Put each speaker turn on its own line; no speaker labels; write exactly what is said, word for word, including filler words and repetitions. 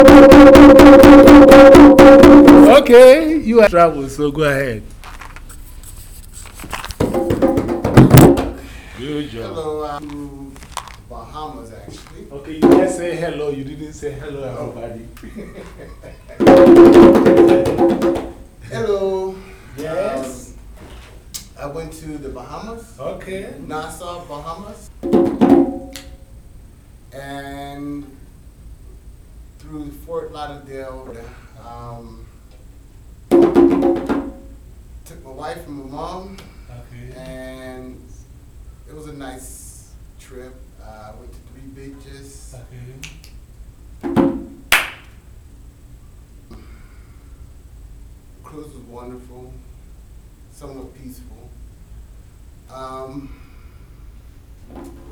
Okay, you have travel, so go ahead. Good job.
Hello, uh, to Bahamas actually.
Okay, you just say hello. You didn't say hello, everybody.
Hello.
Yes.
Um, I went to the Bahamas,
Okay.
Nassau, Bahamas, and through Fort Lauderdale. Um, took my wife and my mom,
Okay.
and it was a nice trip. Uh, went to three beaches.
Okay.
The cruise was wonderful, somewhat peaceful. Um,